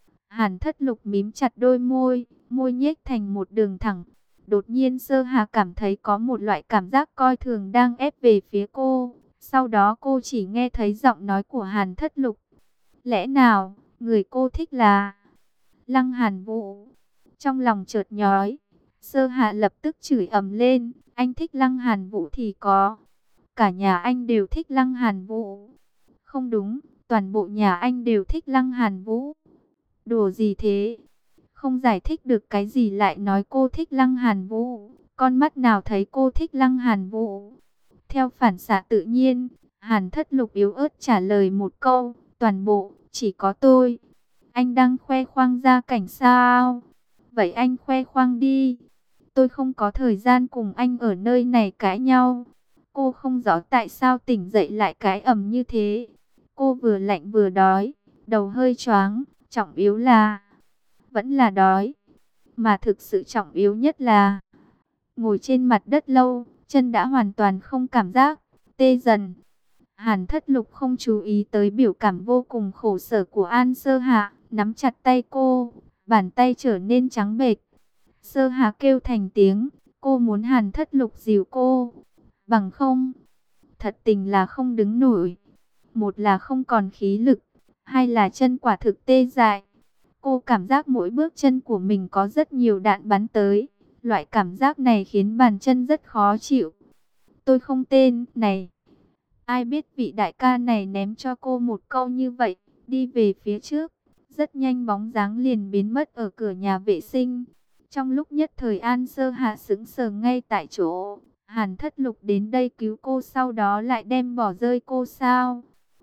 Hàn Thất Lục mím chặt đôi môi, môi nhếch thành một đường thẳng. Đột nhiên Sơ Hà cảm thấy có một loại cảm giác coi thường đang ép về phía cô. Sau đó cô chỉ nghe thấy giọng nói của Hàn Thất Lục. Lẽ nào, người cô thích là Lăng Hàn Vũ? Trong lòng chợt nhói, Sơ Hà lập tức chửi ầm lên. Anh thích Lăng Hàn Vũ thì có. Cả nhà anh đều thích Lăng Hàn Vũ. Không đúng, toàn bộ nhà anh đều thích Lăng Hàn Vũ. Đùa gì thế? Không giải thích được cái gì lại nói cô thích Lăng Hàn Vũ. Con mắt nào thấy cô thích Lăng Hàn Vũ? Theo phản xạ tự nhiên, Hàn Thất Lục yếu ớt trả lời một câu. Toàn bộ, chỉ có tôi. Anh đang khoe khoang gia cảnh sao? Vậy anh khoe khoang đi. Tôi không có thời gian cùng anh ở nơi này cãi nhau. Cô không rõ tại sao tỉnh dậy lại cãi ầm như thế. Cô vừa lạnh vừa đói, đầu hơi choáng, trọng yếu là vẫn là đói. Mà thực sự trọng yếu nhất là ngồi trên mặt đất lâu, chân đã hoàn toàn không cảm giác, tê dần. Hàn Thất Lục không chú ý tới biểu cảm vô cùng khổ sở của An Sơ Hạ, nắm chặt tay cô, bàn tay trở nên trắng bệch. Sơ Hạ kêu thành tiếng, cô muốn Hàn Thất Lục dìu cô, bằng không, thật tình là không đứng nổi. Một là không còn khí lực, hai là chân quả thực tê dại. Cô cảm giác mỗi bước chân của mình có rất nhiều đạn bắn tới. Loại cảm giác này khiến bàn chân rất khó chịu. Tôi không tên, này. Ai biết vị đại ca này ném cho cô một câu như vậy, đi về phía trước. Rất nhanh bóng dáng liền biến mất ở cửa nhà vệ sinh. Trong lúc nhất thời An Sơ Hạ sững sờ ngay tại chỗ. Hàn Thất Lục đến đây cứu cô sau đó lại đem bỏ rơi cô sao?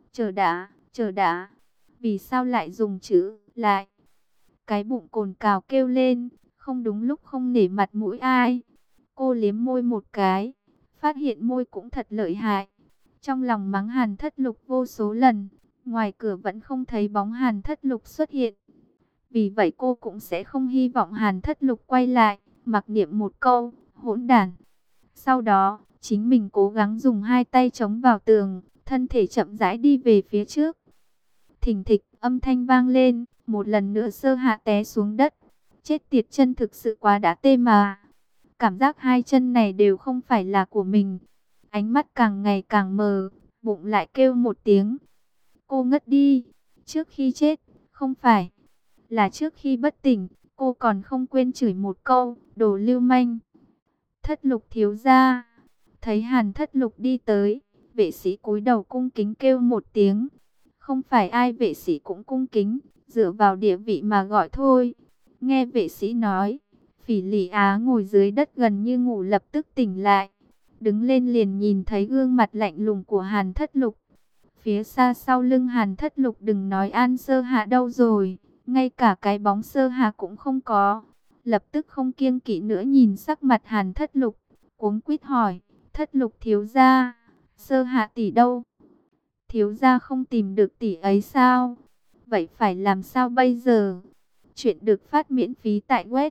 Chờ đã. Vì sao lại dùng chữ lại? Cái bụng cồn cào kêu lên, không đúng lúc không nể mặt mũi ai. Cô liếm môi một cái, phát hiện môi cũng thật lợi hại. Trong lòng mắng Hàn Thất Lục vô số lần, ngoài cửa vẫn không thấy bóng Hàn Thất Lục xuất hiện. Vì vậy cô cũng sẽ không hy vọng Hàn Thất Lục quay lại, mặc niệm một câu, hỗn đản. Sau đó, chính mình cố gắng dùng hai tay chống vào tường, thân thể chậm rãi đi về phía trước. Thình thịch, âm thanh vang lên, một lần nữa Sơ Hạ té xuống đất. Chết tiệt, chân thực sự quá đã tê mà. Cảm giác hai chân này đều không phải là của mình. Ánh mắt càng ngày càng mờ, bụng lại kêu một tiếng. Cô ngất đi. Trước khi chết, không phải là trước khi bất tỉnh, cô còn không quên chửi một câu, đồ lưu manh. Thất Lục thiếu gia. Thấy Hàn Thất Lục đi tới, vệ sĩ cúi đầu cung kính kêu một tiếng. Không phải ai vệ sĩ cũng cung kính, dựa vào địa vị mà gọi thôi. Nghe vệ sĩ nói, Phỉ Lị Á ngồi dưới đất gần như ngủ lập tức tỉnh lại. Đứng lên liền nhìn thấy gương mặt lạnh lùng của Hàn Thất Lục. Phía xa sau lưng Hàn Thất Lục đừng nói An Sơ Hạ đâu rồi, ngay cả cái bóng Sơ Hạ cũng không có. Lập tức không kiêng kỵ nữa nhìn sắc mặt Hàn Thất Lục, cuống quýt hỏi, Thất Lục thiếu gia, Sơ Hạ tỷ đâu? Thiếu gia không tìm được tỷ ấy sao? Vậy phải làm sao bây giờ? Chuyện được phát miễn phí tại web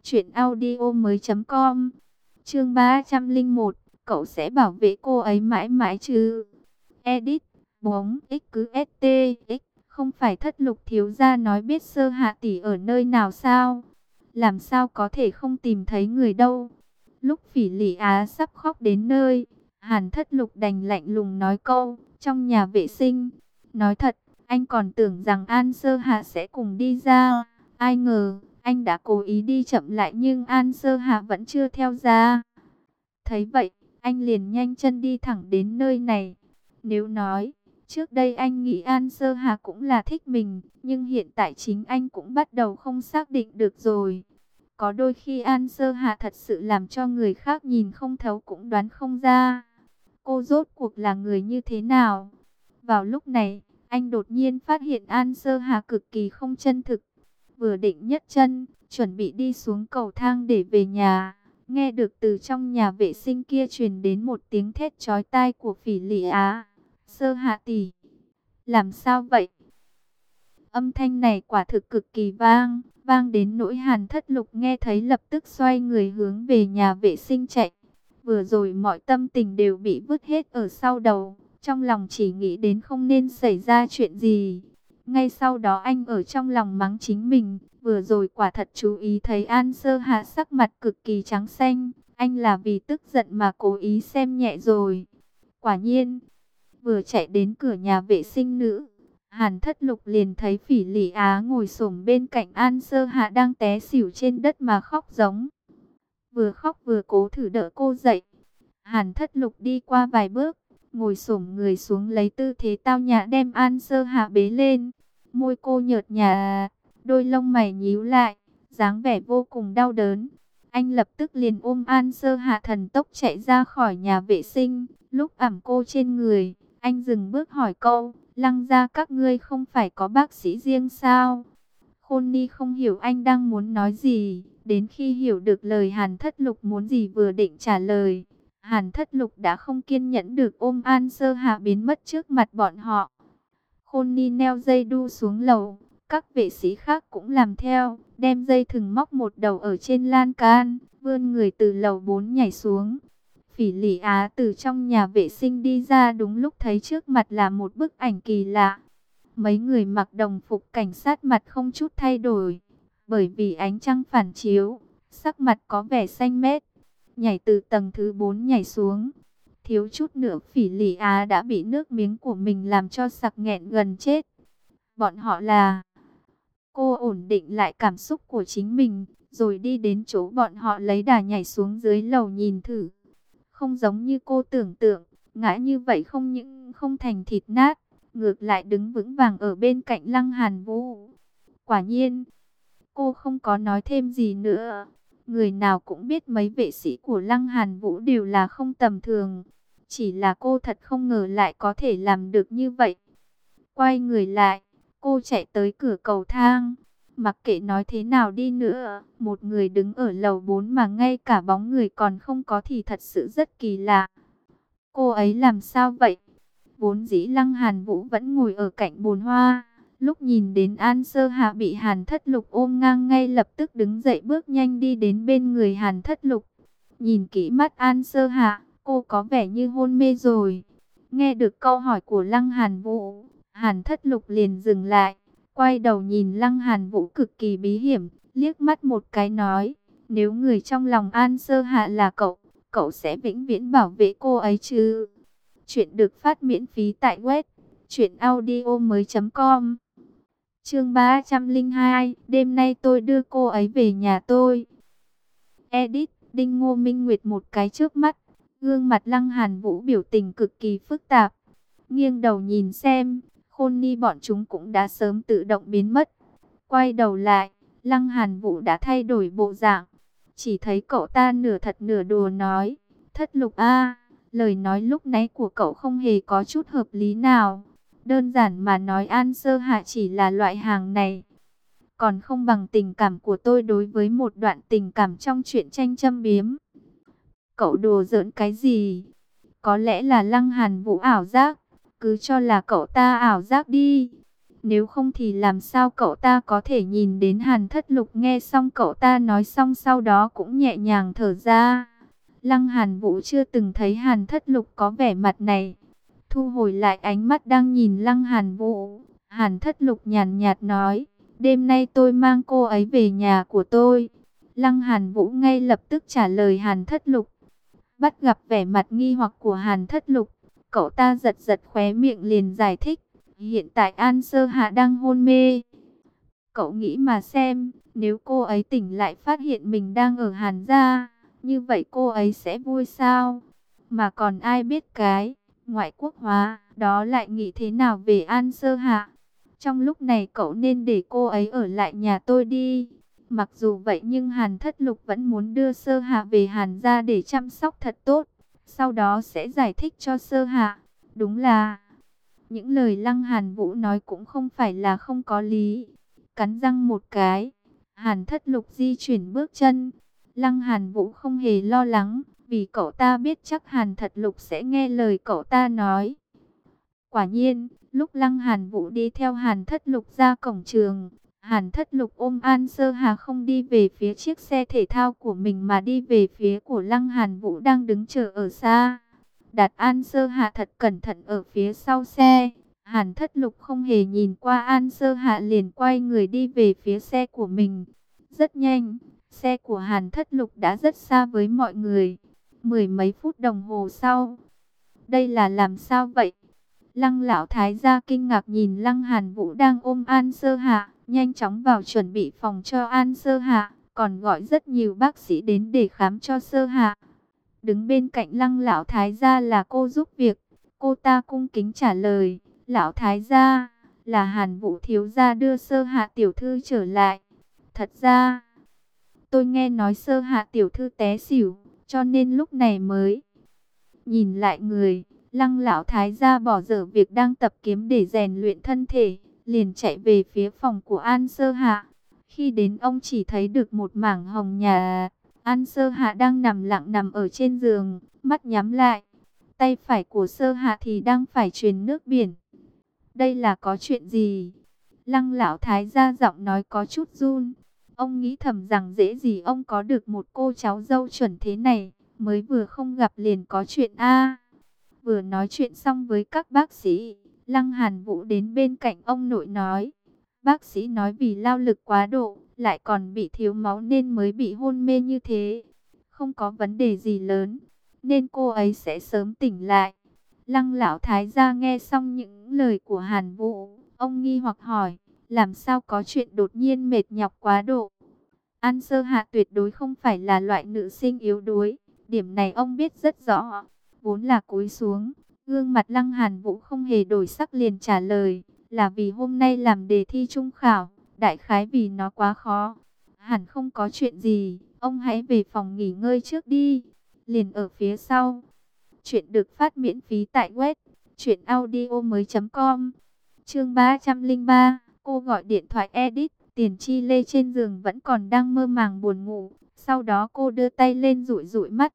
truyệnaudiomoi.com. Chương 301, cậu sẽ bảo vệ cô ấy mãi mãi chứ? Edit, bóng, x cứ st, x, không phải Thất Lục thiếu gia nói biết Sơ Hạ tỷ ở nơi nào sao? Làm sao có thể không tìm thấy người đâu? Lúc Phỉ Lị Á sắp khóc đến nơi, Hàn Thất Lục đành lạnh lùng nói câu, trong nhà vệ sinh. Nói thật, anh còn tưởng rằng An Sơ Hạ sẽ cùng đi ra. Ai ngờ, anh đã cố ý đi chậm lại nhưng An Sơ Hạ vẫn chưa theo ra. Thấy vậy, anh liền nhanh chân đi thẳng đến nơi này. Nếu nói, Trước đây anh nghĩ An Sơ Hà cũng là thích mình, nhưng hiện tại chính anh cũng bắt đầu không xác định được rồi. Có đôi khi An Sơ Hà thật sự làm cho người khác nhìn không thấu cũng đoán không ra. Cô rốt cuộc là người như thế nào? Vào lúc này, anh đột nhiên phát hiện An Sơ Hà cực kỳ không chân thực. Vừa định nhấc chân, chuẩn bị đi xuống cầu thang để về nhà. Nghe được từ trong nhà vệ sinh kia truyền đến một tiếng thét chói tai của Phỉ Lị Á. Sơ Hạ tỷ, làm sao vậy? Âm thanh này quả thực cực kỳ vang, vang đến nỗi Hàn Thất Lục nghe thấy lập tức xoay người hướng về nhà vệ sinh chạy. Vừa rồi mọi tâm tình đều bị vứt hết ở sau đầu, trong lòng chỉ nghĩ đến không nên xảy ra chuyện gì. Ngay sau đó anh ở trong lòng mắng chính mình, vừa rồi quả thật chú ý thấy An Sơ Hạ sắc mặt cực kỳ trắng xanh, anh là vì tức giận mà cố ý xem nhẹ rồi. Quả nhiên, vừa chạy đến cửa nhà vệ sinh nữ, Hàn Thất Lục liền thấy Phỉ Lị Á ngồi xổm bên cạnh An Sơ Hạ đang té xỉu trên đất mà khóc giống. Vừa khóc vừa cố thử đỡ cô dậy. Hàn Thất Lục đi qua vài bước, ngồi xổm người xuống lấy tư thế tao nhã đem An Sơ Hạ bế lên. Môi cô nhợt nhạt, đôi lông mày nhíu lại, dáng vẻ vô cùng đau đớn. Anh lập tức liền ôm An Sơ Hạ thần tốc chạy ra khỏi nhà vệ sinh. Lúc ẵm cô trên người, anh dừng bước hỏi câu, Lăng gia các ngươi không phải có bác sĩ riêng sao? Khôn Ni không hiểu anh đang muốn nói gì, đến khi hiểu được lời Hàn Thất Lục muốn gì vừa định trả lời. Hàn Thất Lục đã không kiên nhẫn được ôm An Sơ Hạ biến mất trước mặt bọn họ. Khôn Ni neo dây đu xuống lầu, các vệ sĩ khác cũng làm theo, đem dây thừng móc một đầu ở trên lan can, vươn người từ lầu 4 nhảy xuống. Phỉ Lị Á từ trong nhà vệ sinh đi ra đúng lúc thấy trước mặt là một bức ảnh kỳ lạ. Mấy người mặc đồng phục cảnh sát mặt không chút thay đổi, bởi vì ánh trăng phản chiếu, sắc mặt có vẻ xanh mét. Nhảy từ tầng thứ 4 nhảy xuống, thiếu chút nữa Phỉ Lị Á đã bị nước miếng của mình làm cho sặc nghẹn gần chết. Bọn họ là... Cô ổn định lại cảm xúc của chính mình, rồi đi đến chỗ bọn họ lấy đà nhảy xuống dưới lầu nhìn thử. Không giống như cô tưởng tượng, ngã như vậy không những không thành thịt nát, ngược lại đứng vững vàng ở bên cạnh Lăng Hàn Vũ. Quả nhiên, cô không có nói thêm gì nữa. Người nào cũng biết mấy vệ sĩ của Lăng Hàn Vũ đều là không tầm thường. Chỉ là cô thật không ngờ lại có thể làm được như vậy. Quay người lại, cô chạy tới cửa cầu thang. Mặc kệ nói thế nào đi nữa, một người đứng ở lầu 4 mà ngay cả bóng người còn không có thì thật sự rất kỳ lạ. Cô ấy làm sao vậy? Vốn dĩ Lăng Hàn Vũ vẫn ngồi ở cạnh bồn hoa. Lúc nhìn đến An Sơ Hạ bị Hàn Thất Lục ôm ngang, ngay lập tức đứng dậy bước nhanh đi đến bên người Hàn Thất Lục. Nhìn kỹ mắt An Sơ Hạ, cô có vẻ như hôn mê rồi. Nghe được câu hỏi của Lăng Hàn Vũ, Hàn Thất Lục liền dừng lại, quay đầu nhìn Lăng Hàn Vũ cực kỳ bí hiểm, liếc mắt một cái nói, nếu người trong lòng An Sơ Hạ là cậu, cậu sẽ vĩnh viễn bảo vệ cô ấy chứ? Chuyện được phát miễn phí tại web truyệnaudiomoi.com. Chương 302, đêm nay tôi đưa cô ấy về nhà tôi. Edit, Đinh Ngô Minh Nguyệt một cái trước mắt, gương mặt Lăng Hàn Vũ biểu tình cực kỳ phức tạp. Nghiêng đầu nhìn xem, Khôn Ni bọn chúng cũng đã sớm tự động biến mất. Quay đầu lại, Lăng Hàn Vũ đã thay đổi bộ dạng. Chỉ thấy cậu ta nửa thật nửa đùa nói, Thất Lục a, lời nói lúc nãy của cậu không hề có chút hợp lý nào. Đơn giản mà nói An Sơ Hạ chỉ là loại hàng này. Còn không bằng tình cảm của tôi đối với một đoạn tình cảm trong truyện tranh châm biếm. Cậu đùa giỡn cái gì? Có lẽ là Lăng Hàn Vũ ảo giác. Cứ cho là cậu ta ảo giác đi. Nếu không thì làm sao cậu ta có thể nhìn đến Hàn Thất Lục? Nghe xong cậu ta nói xong sau đó cũng nhẹ nhàng thở ra. Lăng Hàn Vũ chưa từng thấy Hàn Thất Lục có vẻ mặt này. Thu hồi lại ánh mắt đang nhìn Lăng Hàn Vũ, Hàn Thất Lục nhàn nhạt nói, đêm nay tôi mang cô ấy về nhà của tôi. Lăng Hàn Vũ ngay lập tức trả lời Hàn Thất Lục. Bắt gặp vẻ mặt nghi hoặc của Hàn Thất Lục, cậu ta giật giật khóe miệng liền giải thích, hiện tại An Sơ Hạ đang hôn mê. Cậu nghĩ mà xem, nếu cô ấy tỉnh lại phát hiện mình đang ở Hàn gia, như vậy cô ấy sẽ vui sao? Mà còn ai biết cái ngoại quốc hóa, đó lại nghĩ thế nào về An Sơ Hạ? Trong lúc này cậu nên để cô ấy ở lại nhà tôi đi. Mặc dù vậy nhưng Hàn Thất Lục vẫn muốn đưa Sơ Hạ về Hàn gia để chăm sóc thật tốt. Sau đó sẽ giải thích cho Sơ Hạ. Đúng là những lời Lăng Hàn Vũ nói cũng không phải là không có lý. Cắn răng một cái, Hàn Thất Lục di chuyển bước chân. Lăng Hàn Vũ không hề lo lắng, vì cậu ta biết chắc Hàn Thất Lục sẽ nghe lời cậu ta nói. Quả nhiên, lúc Lăng Hàn Vũ đi theo Hàn Thất Lục ra cổng trường, Hàn Thất Lục ôm An Sơ Hà không đi về phía chiếc xe thể thao của mình mà đi về phía của Lăng Hàn Vũ đang đứng chờ ở xa. Đặt An Sơ Hạ thật cẩn thận ở phía sau xe. Hàn Thất Lục không hề nhìn qua An Sơ Hạ liền quay người đi về phía xe của mình. Rất nhanh, xe của Hàn Thất Lục đã rất xa với mọi người. Mười mấy phút đồng hồ sau. Đây là làm sao vậy? Lăng lão thái gia kinh ngạc nhìn Lăng Hàn Vũ đang ôm An Sơ Hạ, nhanh chóng vào chuẩn bị phòng cho An Sơ Hạ, còn gọi rất nhiều bác sĩ đến để khám cho Sơ Hạ. Đứng bên cạnh Lăng lão thái gia là cô giúp việc, cô ta cung kính trả lời, lão thái gia, là Hàn Vũ thiếu gia đưa Sơ Hạ tiểu thư trở lại. Thật ra, tôi nghe nói Sơ Hạ tiểu thư té xỉu, cho nên lúc này mới nhìn lại người. Lăng lão thái gia bỏ dở việc đang tập kiếm để rèn luyện thân thể, liền chạy về phía phòng của An Sơ Hạ. Khi đến ông chỉ thấy được một mảng hồng nhà. An Sơ Hạ đang nằm ở trên giường, mắt nhắm lại. Tay phải của Sơ Hạ thì đang phải truyền nước biển. Đây là có chuyện gì? Lăng lão thái gia giọng nói có chút run. Ông nghĩ thầm rằng dễ gì ông có được một cô cháu dâu chuẩn thế này, mới vừa không gặp liền có chuyện a. Vừa nói chuyện xong với các bác sĩ, Lăng Hàn Vũ đến bên cạnh ông nội nói. Bác sĩ nói vì lao lực quá độ, lại còn bị thiếu máu nên mới bị hôn mê như thế. Không có vấn đề gì lớn, nên cô ấy sẽ sớm tỉnh lại. Lăng lão thái gia nghe xong những lời của Hàn Vũ, ông nghi hoặc hỏi, làm sao có chuyện đột nhiên mệt nhọc quá độ. An Sơ Hạ tuyệt đối không phải là loại nữ sinh yếu đuối, điểm này ông biết rất rõ. Vốn là cúi xuống, gương mặt Lăng Hàn Vũ không hề đổi sắc liền trả lời, là vì hôm nay làm đề thi trung khảo, đại khái vì nó quá khó. Hẳn không có chuyện gì, ông hãy về phòng nghỉ ngơi trước đi. Liền ở phía sau. Chuyện được phát miễn phí tại web truyệnaudiomoi.com. Chương 303, cô gọi điện thoại edit. Tiền Chi Lê trên giường vẫn còn đang mơ màng buồn ngủ, sau đó cô đưa tay lên dụi dụi mắt.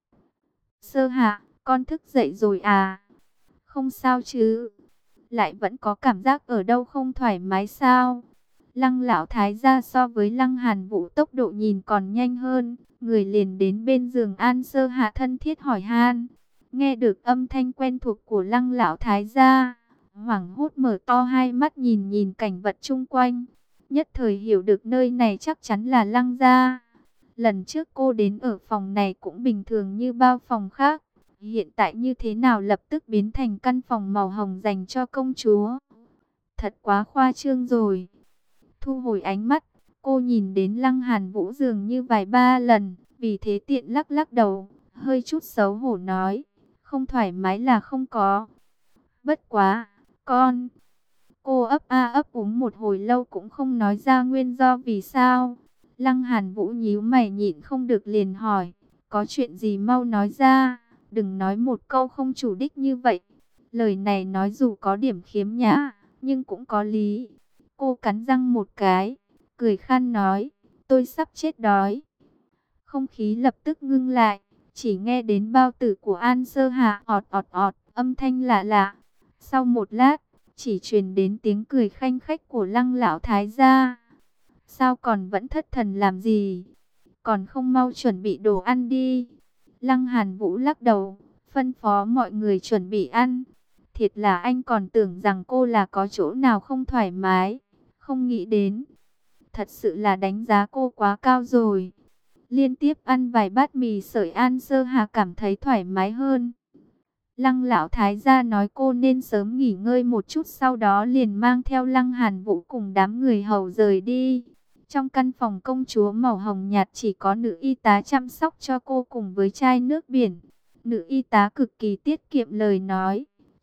Sơ Hạ, con thức dậy rồi à? Không sao chứ? Lại vẫn có cảm giác ở đâu không thoải mái sao? Lăng lão thái gia so với Lăng Hàn Vũ tốc độ nhìn còn nhanh hơn, người liền đến bên giường An Sơ Hạ thân thiết hỏi han. Nghe được âm thanh quen thuộc của Lăng lão thái gia, hoảng hốt mở to hai mắt nhìn nhìn cảnh vật chung quanh, nhất thời hiểu được nơi này chắc chắn là Lăng gia. Lần trước cô đến ở phòng này cũng bình thường như bao phòng khác, hiện tại như thế nào lập tức biến thành căn phòng màu hồng dành cho công chúa. Thật quá khoa trương rồi. Thu hồi ánh mắt, cô nhìn đến Lăng Hàn Vũ dường như vài ba lần, vì thế tiện lắc lắc đầu, hơi chút xấu hổ nói, không thoải mái là không có. Bất quá, con. Cô ấp a ấp úng một hồi lâu cũng không nói ra nguyên do vì sao. Lăng Hàn Vũ nhíu mày nhịn không được liền hỏi, có chuyện gì mau nói ra, đừng nói một câu không chủ đích như vậy. Lời này nói dù có điểm khiếm nhã, nhưng cũng có lý. Cô cắn răng một cái, cười khan nói, tôi sắp chết đói. Không khí lập tức ngưng lại, chỉ nghe đến bao tử của An Sơ Hạ ọt ọt ọt, âm thanh lạ lạ. Sau một lát, chỉ truyền đến tiếng cười khanh khách của Lăng lão thái gia. Sao còn vẫn thất thần làm gì? Còn không mau chuẩn bị đồ ăn đi. Lăng Hàn Vũ lắc đầu, phân phó mọi người chuẩn bị ăn. Thiệt là anh còn tưởng rằng cô là có chỗ nào không thoải mái. Không nghĩ đến. Thật sự là đánh giá cô quá cao rồi. Liên tiếp ăn vài bát mì sợi An Sơ Hà cảm thấy thoải mái hơn. Lăng lão thái gia nói cô nên sớm nghỉ ngơi một chút, sau đó liền mang theo Lăng Hàn Vũ cùng đám người hầu rời đi. Trong căn phòng công chúa màu hồng nhạt chỉ có nữ y tá chăm sóc cho cô cùng với chai nước biển. Nữ y tá cực kỳ tiết kiệm lời nói,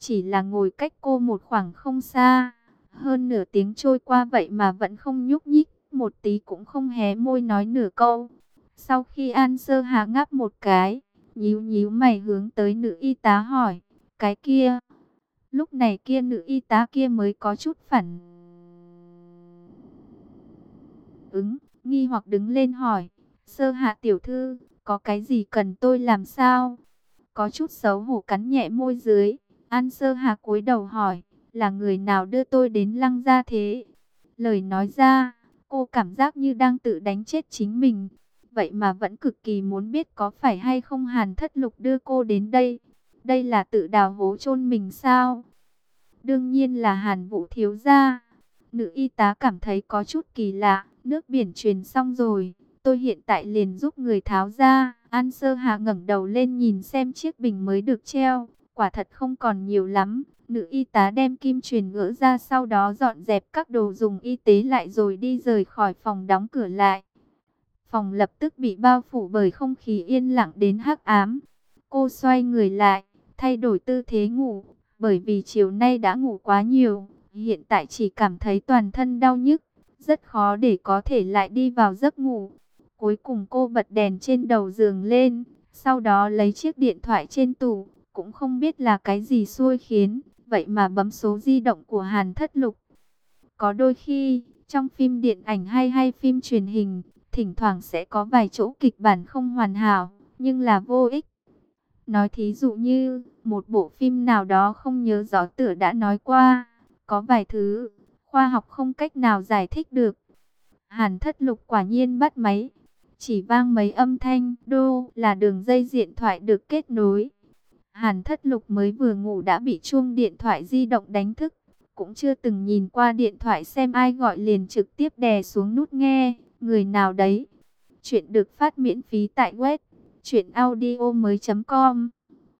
chỉ là ngồi cách cô một khoảng không xa. Hơn nửa tiếng trôi qua vậy mà vẫn không nhúc nhích, một tí cũng không hé môi nói nửa câu. Sau khi An Sơ Hà ngáp một cái, nhíu nhíu mày hướng tới nữ y tá hỏi, cái kia. Lúc này kia nữ y tá kia mới có chút phản ứng, nghi hoặc đứng lên hỏi, Sơ Hạ tiểu thư, có cái gì cần tôi làm sao? Có chút xấu hổ cắn nhẹ môi dưới, An Sơ Hà cúi đầu hỏi, là người nào đưa tôi đến Lăng gia thế? Lời nói ra, cô cảm giác như đang tự đánh chết chính mình. Vậy mà vẫn cực kỳ muốn biết có phải hay không Hàn Thất Lục đưa cô đến đây. Đây là tự đào hố chôn mình sao? Đương nhiên là Hàn Vũ thiếu gia. Nữ y tá cảm thấy có chút kỳ lạ. Nước biển truyền xong rồi, tôi hiện tại liền giúp người tháo ra. An Sơ Hà ngẩng đầu lên nhìn xem chiếc bình mới được treo. Quả thật không còn nhiều lắm. Nữ y tá đem kim truyền gỡ ra, sau đó dọn dẹp các đồ dùng y tế lại rồi đi rời khỏi phòng, đóng cửa lại. Phòng lập tức bị bao phủ bởi không khí yên lặng đến hắc ám. Cô xoay người lại, thay đổi tư thế ngủ, bởi vì chiều nay đã ngủ quá nhiều, hiện tại chỉ cảm thấy toàn thân đau nhức, rất khó để có thể lại đi vào giấc ngủ. Cuối cùng cô bật đèn trên đầu giường lên, sau đó lấy chiếc điện thoại trên tủ, cũng không biết là cái gì xui khiến, vậy mà bấm số di động của Hàn Thất Lục. Có đôi khi, trong phim điện ảnh hay phim truyền hình, thỉnh thoảng sẽ có vài chỗ kịch bản không hoàn hảo, nhưng là vô ích. Nói thí dụ như, một bộ phim nào đó không nhớ rõ tựa đã nói qua, có vài thứ, khoa học không cách nào giải thích được. Hàn Thất Lục quả nhiên bắt máy, chỉ vang mấy âm thanh, đô là đường dây điện thoại được kết nối. Hàn Thất Lục mới vừa ngủ đã bị chuông điện thoại di động đánh thức, cũng chưa từng nhìn qua điện thoại xem ai gọi liền trực tiếp đè xuống nút nghe, người nào đấy. Chuyện được phát miễn phí tại web truyệnaudiomoi.com.